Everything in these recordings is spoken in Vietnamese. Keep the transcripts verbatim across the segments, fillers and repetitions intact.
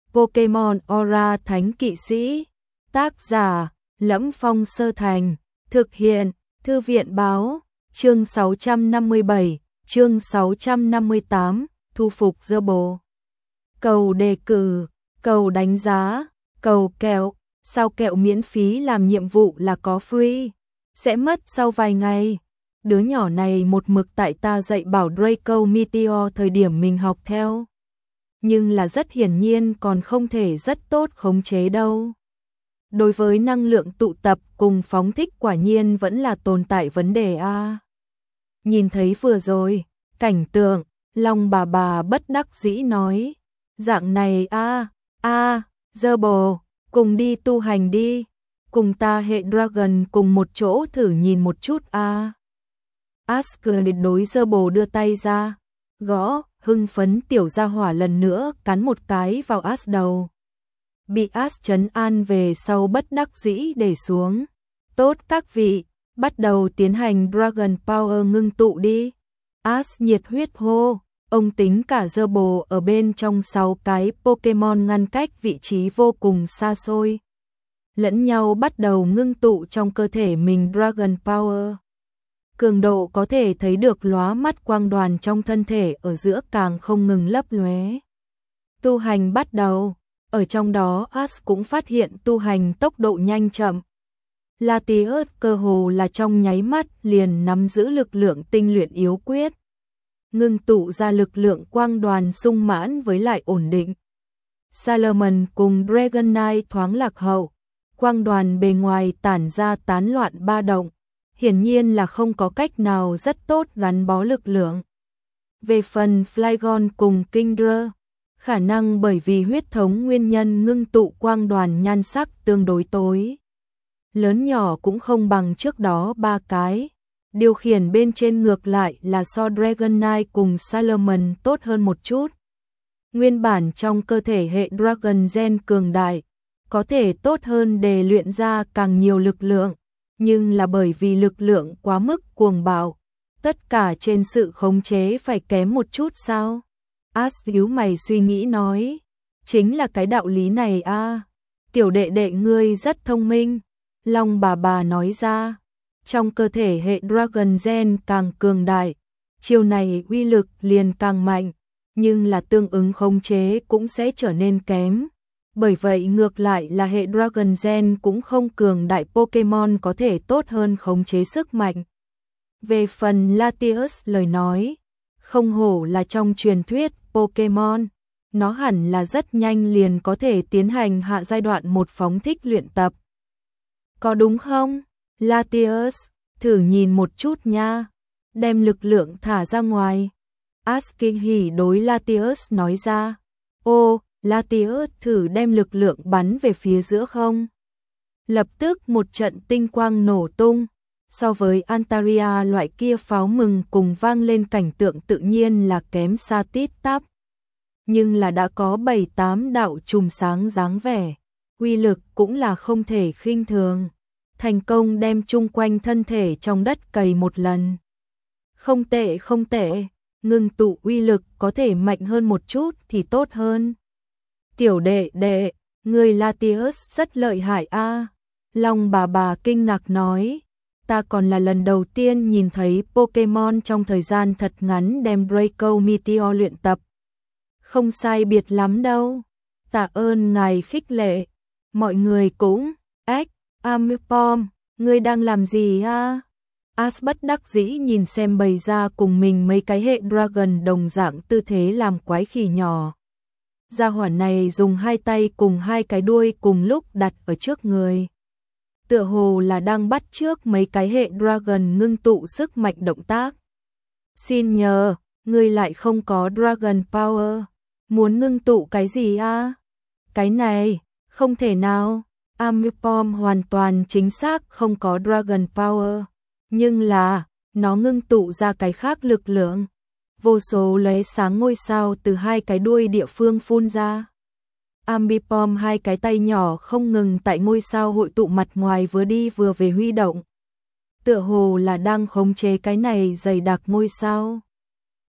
Pokemon Aura Thánh Kỵ Sĩ. Tác giả: Lẫm Phong Sơ Thành. Thực hiện: Thư viện báo. Chương sáu trăm năm mươi bảy, chương sáu trăm năm mươi tám, thu phục Zerbo. Cầu đề cử, cầu đánh giá, cầu kẹo. Sao kẹo miễn phí làm nhiệm vụ là có free? Sẽ mất sau vài ngày. Đứa nhỏ này một mực tại ta dạy bảo Draco Meteor thời điểm mình học theo. Nhưng là rất hiển nhiên còn không thể rất tốt khống chế đâu. Đối với năng lượng tụ tập cùng phóng thích quả nhiên vẫn là tồn tại vấn đề a. Nhìn thấy vừa rồi, cảnh tượng, Long bà bà bất đắc dĩ nói, dạng này a, a, Zerbo, cùng đi tu hành đi, cùng ta hệ Dragon cùng một chỗ thử nhìn một chút a. Asgard đối Zerbo đưa tay ra, gõ, hưng phấn tiểu gia hỏa lần nữa cắn một cái vào As đầu. Bị As trấn an về sau bất đắc dĩ để xuống. Tốt các vị, bắt đầu tiến hành Dragon Power ngưng tụ đi. As nhiệt huyết hô, ông tính cả Zerbo ở bên trong sáu cái Pokemon ngăn cách vị trí vô cùng xa xôi. Lẫn nhau bắt đầu ngưng tụ trong cơ thể mình Dragon Power. Cường độ có thể thấy được lóa mắt quang đoàn trong thân thể ở giữa càng không ngừng lấp lóe. Tu hành bắt đầu, ở trong đó As cũng phát hiện tu hành tốc độ nhanh chậm. Latios cơ hồ là trong nháy mắt liền nắm giữ lực lượng tinh luyện yếu quyết. Ngưng tụ ra lực lượng quang đoàn sung mãn với lại ổn định. Salomon cùng Dragonite thoáng lạc hậu, quang đoàn bề ngoài tản ra tán loạn ba động. Hiển nhiên là không có cách nào rất tốt gắn bó lực lượng. Về phần Flygon cùng Kingdra, khả năng bởi vì huyết thống nguyên nhân ngưng tụ quang đoàn nhan sắc tương đối tối. Lớn nhỏ cũng không bằng trước đó ba cái. Điều khiển bên trên ngược lại là so Dragonite cùng Salomon tốt hơn một chút. Nguyên bản trong cơ thể hệ Dragon Gen cường đại, có thể tốt hơn để luyện ra càng nhiều lực lượng. Nhưng là bởi vì lực lượng quá mức cuồng bạo, tất cả trên sự khống chế phải kém một chút sao? As nhíu mày suy nghĩ nói, chính là cái đạo lý này a. À. Tiểu đệ đệ ngươi rất thông minh, Long bà bà nói ra, trong cơ thể hệ Dragon Gen càng cường đại, chiêu này uy lực liền càng mạnh, nhưng là tương ứng khống chế cũng sẽ trở nên kém. Bởi vậy ngược lại là hệ Dragon Gen cũng không cường đại Pokemon có thể tốt hơn khống chế sức mạnh. Về phần Latios lời nói, không hổ là trong truyền thuyết Pokemon, nó hẳn là rất nhanh liền có thể tiến hành hạ giai đoạn một phóng thích luyện tập. Có đúng không? Latios, thử nhìn một chút nha, đem lực lượng thả ra ngoài. Asking hỉ đối Latios nói ra, ô, Latios thử đem lực lượng bắn về phía giữa không. Lập tức một trận tinh quang nổ tung, so với Antaria loại kia pháo mừng cùng vang lên cảnh tượng tự nhiên là kém xa tít tắp. Nhưng là đã có bảy tám đạo chùm sáng dáng vẻ, uy lực cũng là không thể khinh thường. Thành công đem chung quanh thân thể trong đất cày một lần. Không tệ không tệ, ngưng tụ uy lực có thể mạnh hơn một chút thì tốt hơn. Tiểu đệ đệ, người Latios rất lợi hại a. À. Long bà bà kinh ngạc nói, ta còn là lần đầu tiên nhìn thấy Pokemon trong thời gian thật ngắn đem Draco Meteor luyện tập. Không sai biệt lắm đâu, tạ ơn ngài khích lệ. Mọi người cũng, ếch, Ambipom, ngươi đang làm gì a? À? As bất đắc dĩ nhìn xem bày ra cùng mình mấy cái hệ Dragon đồng dạng tư thế làm quái khỉ nhỏ. Gia hỏa này dùng hai tay cùng hai cái đuôi cùng lúc đặt ở trước người. Tựa hồ là đang bắt chước mấy cái hệ Dragon ngưng tụ sức mạnh động tác. Xin nhờ, ngươi lại không có Dragon Power. Muốn ngưng tụ cái gì a? À? Cái này, không thể nào. Ambipom hoàn toàn chính xác không có Dragon Power. Nhưng là, nó ngưng tụ ra cái khác lực lượng. Vô số lóe sáng ngôi sao từ hai cái đuôi địa phương phun ra. Ambipom hai cái tay nhỏ không ngừng tại ngôi sao hội tụ mặt ngoài vừa đi vừa về huy động. Tựa hồ là đang khống chế cái này dày đặc ngôi sao.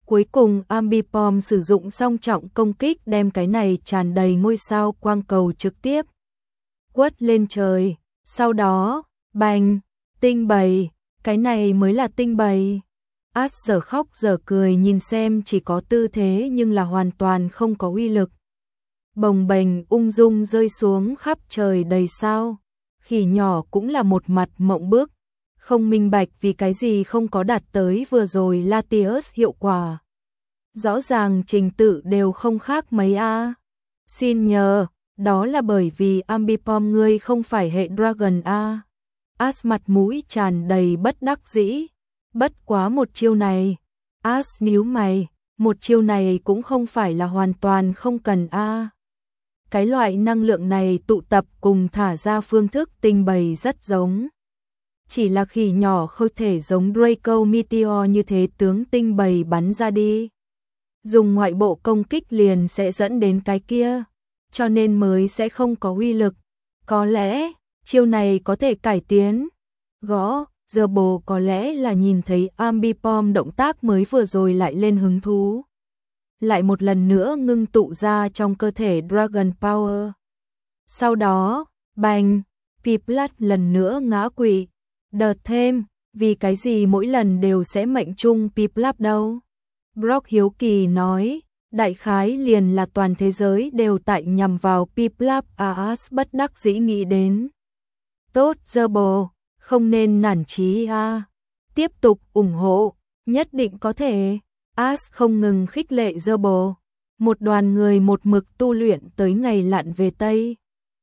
Cuối cùng Ambipom sử dụng song trọng công kích đem cái này tràn đầy ngôi sao quang cầu trực tiếp quất lên trời. Sau đó, bành, tinh bầy, cái này mới là tinh bầy. Ash giờ khóc giờ cười nhìn xem chỉ có tư thế nhưng là hoàn toàn không có uy lực. Bồng bềnh ung dung rơi xuống khắp trời đầy sao. Khỉ nhỏ cũng là một mặt mộng bức, không minh bạch vì cái gì không có đạt tới vừa rồi Latius hiệu quả. Rõ ràng trình tự đều không khác mấy a. Xin nhờ, đó là bởi vì Ambipom ngươi không phải hệ Dragon a. Ash mặt mũi tràn đầy bất đắc dĩ. Bất quá một chiêu này, Ash nhíu mày, một chiêu này cũng không phải là hoàn toàn không cần a. Cái loại năng lượng này tụ tập cùng thả ra phương thức tinh bầy rất giống. Chỉ là khỉ nhỏ không thể giống Draco Meteor như thế tướng tinh bầy bắn ra đi. Dùng ngoại bộ công kích liền sẽ dẫn đến cái kia, cho nên mới sẽ không có uy lực. Có lẽ, chiêu này có thể cải tiến. Gõ, giờ bồ có lẽ là nhìn thấy Ambipom động tác mới vừa rồi lại lên hứng thú. Lại một lần nữa ngưng tụ ra trong cơ thể Dragon Power. Sau đó, bành, Piplat lần nữa ngã quỵ. Đợt thêm, vì cái gì mỗi lần đều sẽ mệnh chung Piplat đâu? Brock hiếu kỳ nói, đại khái liền là toàn thế giới đều tại nhằm vào Piplat. Ash bất đắc dĩ nghĩ đến. Tốt giờ bồ, không nên nản chí a. Tiếp tục ủng hộ, nhất định có thể. Ash không ngừng khích lệ dơ bồ. Một đoàn người một mực tu luyện tới ngày lặn về Tây.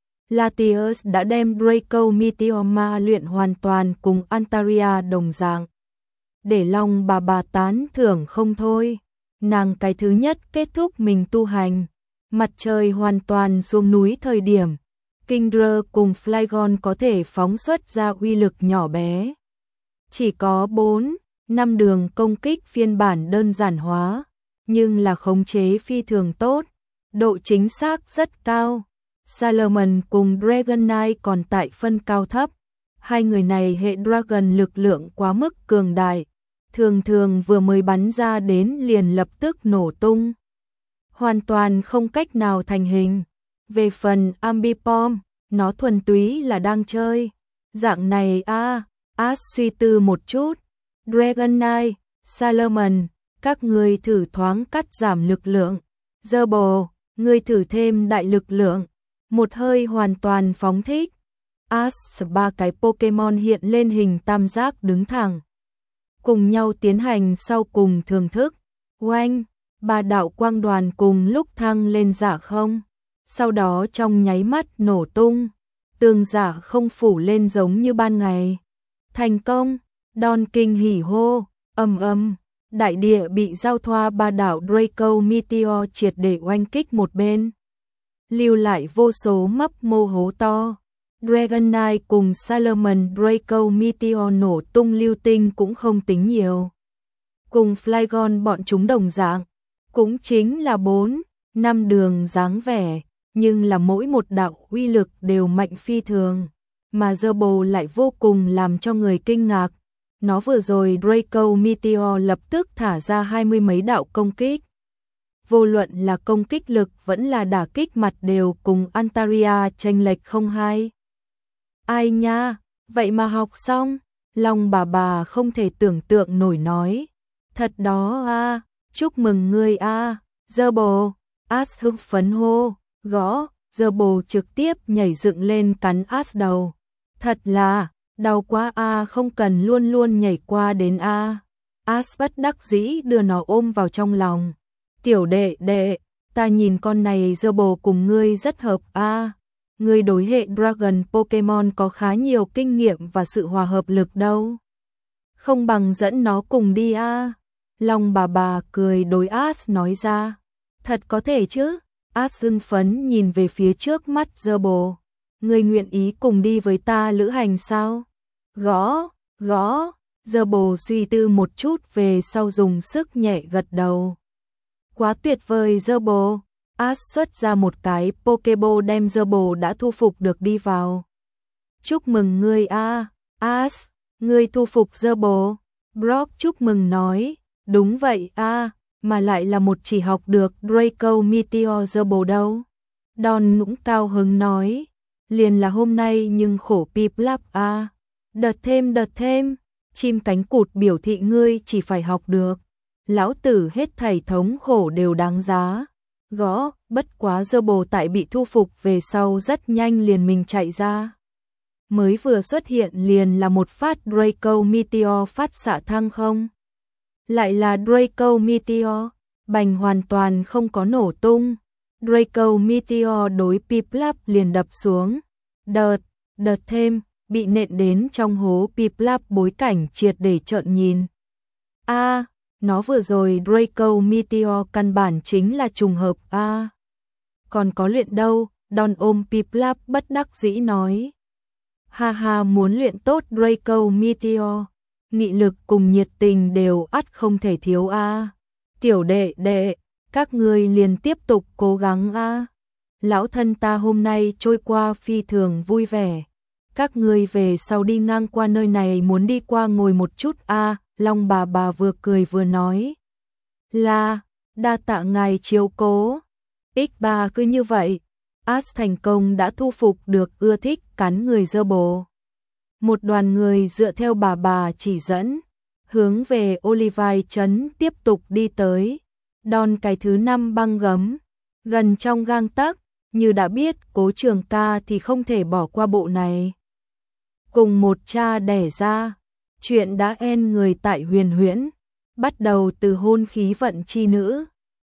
Latius đã đem Draco Meteor ma luyện hoàn toàn cùng Antaria đồng dạng. Để lòng bà bà tán thưởng không thôi. Nàng cái thứ nhất kết thúc mình tu hành. Mặt trời hoàn toàn xuống núi thời điểm. Kingdra cùng Flygon có thể phóng xuất ra uy lực nhỏ bé. Chỉ có bốn năm đường công kích phiên bản đơn giản hóa, nhưng là khống chế phi thường tốt, độ chính xác rất cao. Salomon cùng Dragon Knight còn tại phân cao thấp, hai người này hệ Dragon lực lượng quá mức cường đại, thường thường vừa mới bắn ra đến liền lập tức nổ tung, hoàn toàn không cách nào thành hình. Về phần Ambipom, nó thuần túy là đang chơi, dạng này a. À, Ash suy tư một chút. Dragon Knight, Salomon, các ngươi thử thoáng cắt giảm lực lượng. Dơ bồ, ngươi thử thêm đại lực lượng. Một hơi hoàn toàn phóng thích. Ash ba cái Pokemon hiện lên hình tam giác đứng thẳng. Cùng nhau tiến hành sau cùng thưởng thức. Oanh, ba đạo quang đoàn cùng lúc thăng lên giả không. Sau đó trong nháy mắt nổ tung. Tường giả không phủ lên giống như ban ngày. Thành công. Đòn kinh hỉ hô, ầm ầm, đại địa bị giao thoa ba đạo Draco Meteor triệt để oanh kích một bên. Lưu lại vô số mấp mô hố to. Dragon Knight cùng Salomon Draco Meteor nổ tung lưu tinh cũng không tính nhiều. Cùng Flygon bọn chúng đồng dạng, cũng chính là bốn, năm đường dáng vẻ, nhưng là mỗi một đạo uy lực đều mạnh phi thường, mà Zerbo lại vô cùng làm cho người kinh ngạc. Nó vừa rồi Draco Meteor lập tức thả ra hai mươi mấy đạo công kích. Vô luận là công kích lực vẫn là đả kích mặt đều cùng Antaria chênh lệch không hai. Ai nha, vậy mà học xong, lòng bà bà không thể tưởng tượng nổi nói. Thật đó a, chúc mừng ngươi a, Zerbo, Ash hưng phấn hô, gõ, Zerbo trực tiếp nhảy dựng lên cắn Ash đầu. Thật là, đau quá a, không cần luôn luôn nhảy qua đến a. Ash bất đắc dĩ đưa nó ôm vào trong lòng. Tiểu đệ đệ, ta nhìn con này Zerbo cùng ngươi rất hợp a. Ngươi đối hệ Dragon Pokemon có khá nhiều kinh nghiệm và sự hòa hợp lực đâu. Không bằng dẫn nó cùng đi a. Long bà bà cười đối Ash nói ra. Thật có thể chứ. Ash hưng phấn nhìn về phía trước mắt Zerbo. Ngươi nguyện ý cùng đi với ta lữ hành sao? Gõ, gõ, Zerbo suy tư một chút về sau dùng sức nhẹ gật đầu. Quá tuyệt vời Zerbo. Ash xuất ra một cái Pokeball đem Zerbo đã thu phục được đi vào. Chúc mừng ngươi a, Ash, ngươi thu phục Zerbo. Brock chúc mừng nói, đúng vậy a, mà lại là một chỉ học được Draco Meteor Zerbo đâu. Don nũng cao hứng nói, liền là hôm nay nhưng khổ Pip lắp a. Đợt thêm đợt thêm, chim cánh cụt biểu thị ngươi chỉ phải học được. Lão tử hết thảy thống khổ đều đáng giá. Gõ, bất quá Zerbo tại bị thu phục về sau rất nhanh liền mình chạy ra. Mới vừa xuất hiện liền là một phát Draco Meteor phát xạ thăng không. Lại là Draco Meteor, bành hoàn toàn không có nổ tung. Draco Meteor đối Piplap liền đập xuống. Đợt, đợt thêm, bị nện đến trong hố Piplap bối cảnh triệt để trợn nhìn. A, à, nó vừa rồi Draco Meteor căn bản chính là trùng hợp a. À. Còn có luyện đâu, Don ôm Piplap bất đắc dĩ nói. Ha ha, muốn luyện tốt Draco Meteor, nghị lực cùng nhiệt tình đều ắt không thể thiếu a. À. Tiểu đệ đệ, các ngươi liền tiếp tục cố gắng a. À. Lão thân ta hôm nay trôi qua phi thường vui vẻ. Các ngươi về sau đi ngang qua nơi này muốn đi qua ngồi một chút a. À. Long bà bà vừa cười vừa nói. Là, đa tạ ngài chiếu cố. ích ba cứ như vậy, As thành công đã thu phục được ưa thích cắn người Zerbo. Một đoàn người dựa theo bà bà chỉ dẫn, hướng về Olivine trấn tiếp tục đi tới. Đòn cái thứ năm băng gấm, gần trong gang tấc, như đã biết Cố Trường Ca thì không thể bỏ qua bộ này. Cùng một cha đẻ ra, chuyện đã en người tại Huyền Huyễn, bắt đầu từ hôn khí vận chi nữ,